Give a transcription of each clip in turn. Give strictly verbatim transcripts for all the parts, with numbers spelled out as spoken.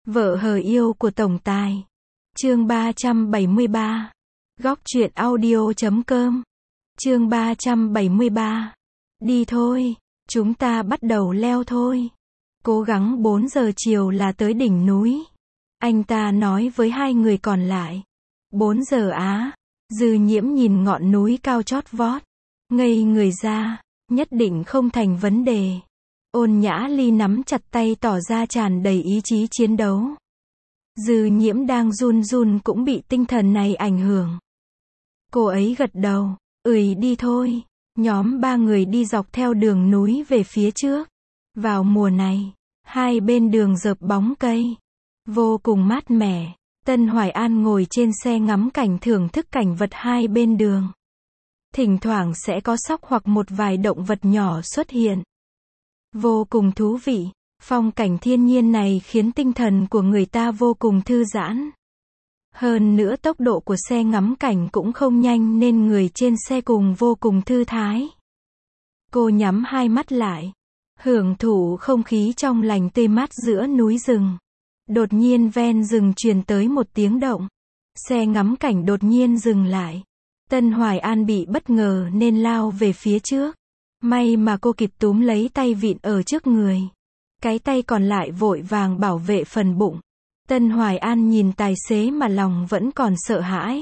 Vợ hờ yêu của tổng tài. Chương ba trăm bảy mươi ba. Góc truyện audio chấm com. Chương ba trăm bảy mươi ba. Đi thôi, chúng ta bắt đầu leo thôi. Cố gắng bốn giờ chiều là tới đỉnh núi. Anh ta nói với hai người còn lại. Bốn giờ á? Dư Nhiễm nhìn ngọn núi cao chót vót. Ngây người ra, nhất định không thành vấn đề. Ôn Nhã Ly nắm chặt tay tỏ ra tràn đầy ý chí chiến đấu. Dư Nhiễm đang run run cũng bị tinh thần này ảnh hưởng. Cô ấy gật đầu, ừi đi thôi. Nhóm ba người đi dọc theo đường núi về phía trước. Vào mùa này, hai bên đường rợp bóng cây. Vô cùng mát mẻ. Tân Hoài An ngồi trên xe ngắm cảnh thưởng thức cảnh vật hai bên đường. Thỉnh thoảng sẽ có sóc hoặc một vài động vật nhỏ xuất hiện. Vô cùng thú vị, phong cảnh thiên nhiên này khiến tinh thần của người ta vô cùng thư giãn. Hơn nữa tốc độ của xe ngắm cảnh cũng không nhanh nên người trên xe cùng vô cùng thư thái. Cô nhắm hai mắt lại, hưởng thụ không khí trong lành tươi mát giữa núi rừng. Đột nhiên ven rừng truyền tới một tiếng động. Xe ngắm cảnh đột nhiên dừng lại. Tân Hoài An bị bất ngờ nên lao về phía trước. May mà cô kịp túm lấy tay vịn ở trước người. Cái tay còn lại vội vàng bảo vệ phần bụng. Tân Hoài An nhìn tài xế mà lòng vẫn còn sợ hãi.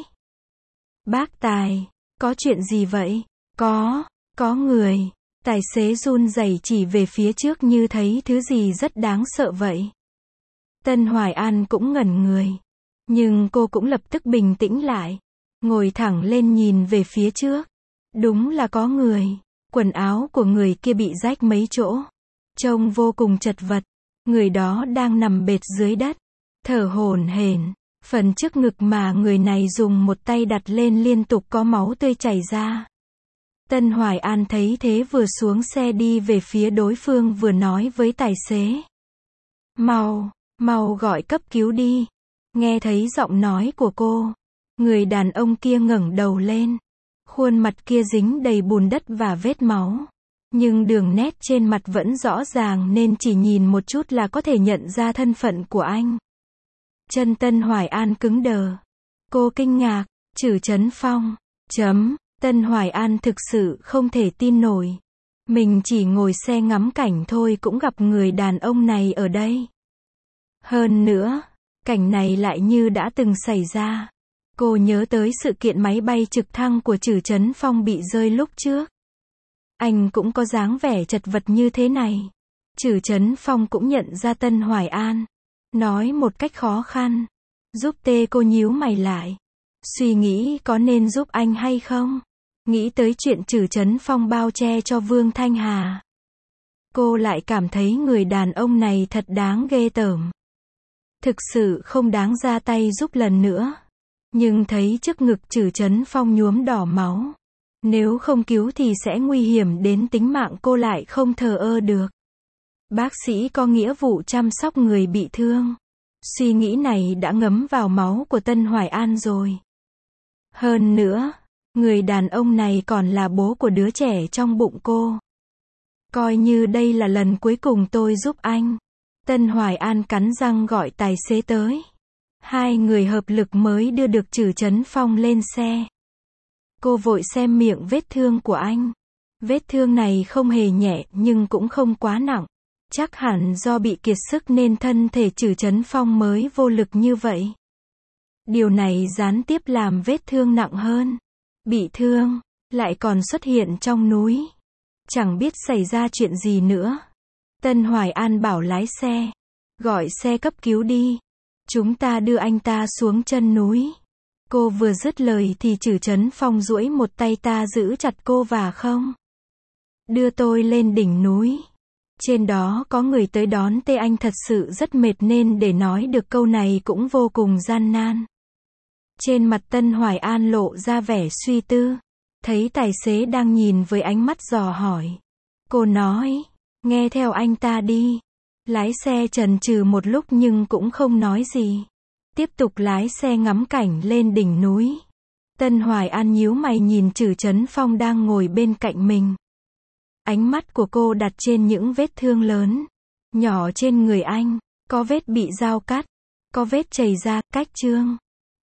Bác Tài, có chuyện gì vậy? Có, có người. Tài xế run rẩy chỉ về phía trước như thấy thứ gì rất đáng sợ vậy. Tân Hoài An cũng ngẩn người. Nhưng cô cũng lập tức bình tĩnh lại. Ngồi thẳng lên nhìn về phía trước. Đúng là có người. Quần áo của người kia bị rách mấy chỗ. Trông vô cùng chật vật. Người đó đang nằm bệt dưới đất. Thở hổn hển. Phần trước ngực mà người này dùng một tay đặt lên liên tục có máu tươi chảy ra. Tân Hoài An thấy thế vừa xuống xe đi về phía đối phương vừa nói với tài xế. Mau, mau gọi cấp cứu đi. Nghe thấy giọng nói của cô. Người đàn ông kia ngẩng đầu lên. Khuôn mặt kia dính đầy bùn đất và vết máu. Nhưng đường nét trên mặt vẫn rõ ràng nên chỉ nhìn một chút là có thể nhận ra thân phận của anh. Chân Tân Hoài An cứng đờ. Cô kinh ngạc, Trử Chấn Phong. Chấm, Tân Hoài An thực sự không thể tin nổi. Mình chỉ ngồi xe ngắm cảnh thôi cũng gặp người đàn ông này ở đây. Hơn nữa, cảnh này lại như đã từng xảy ra. Cô nhớ tới sự kiện máy bay trực thăng của Trử Chấn Phong bị rơi lúc trước. Anh cũng có dáng vẻ chật vật như thế này. Trử Chấn Phong cũng nhận ra Tân Hoài An. Nói một cách khó khăn. Giúp tê cô nhíu mày lại. Suy nghĩ có nên giúp anh hay không? Nghĩ tới chuyện Trử Chấn Phong bao che cho Vương Thanh Hà. Cô lại cảm thấy người đàn ông này thật đáng ghê tởm. Thực sự không đáng ra tay giúp lần nữa. Nhưng thấy trước ngực Trử Chấn Phong nhuốm đỏ máu. Nếu không cứu thì sẽ nguy hiểm đến tính mạng cô lại không thờ ơ được. Bác sĩ có nghĩa vụ chăm sóc người bị thương. Suy nghĩ này đã ngấm vào máu của Tân Hoài An rồi. Hơn nữa, người đàn ông này còn là bố của đứa trẻ trong bụng cô. Coi như đây là lần cuối cùng tôi giúp anh. Tân Hoài An cắn răng gọi tài xế tới. Hai người hợp lực mới đưa được Trử Chấn Phong lên xe. Cô vội xem miệng vết thương của anh. Vết thương này không hề nhẹ nhưng cũng không quá nặng. Chắc hẳn do bị kiệt sức nên thân thể Trử Chấn Phong mới vô lực như vậy. Điều này gián tiếp làm vết thương nặng hơn. Bị thương, lại còn xuất hiện trong núi. Chẳng biết xảy ra chuyện gì nữa. Tân Hoài An bảo lái xe. Gọi xe cấp cứu đi. Chúng ta đưa anh ta xuống chân núi. Cô vừa dứt lời thì Trử Chấn Phong duỗi một tay ta giữ chặt cô và không. Đưa tôi lên đỉnh núi. Trên đó có người tới đón tê anh thật sự rất mệt nên để nói được câu này cũng vô cùng gian nan. Trên mặt Tân Hoài An lộ ra vẻ suy tư. Thấy tài xế đang nhìn với ánh mắt dò hỏi. Cô nói, nghe theo anh ta đi. Lái xe chần chừ một lúc nhưng cũng không nói gì. Tiếp tục lái xe ngắm cảnh lên đỉnh núi. Tân Hoài An nhíu mày nhìn Trử Chấn Phong đang ngồi bên cạnh mình. Ánh mắt của cô đặt trên những vết thương lớn, nhỏ trên người anh. Có vết bị dao cắt, Có vết chảy ra, cách chương.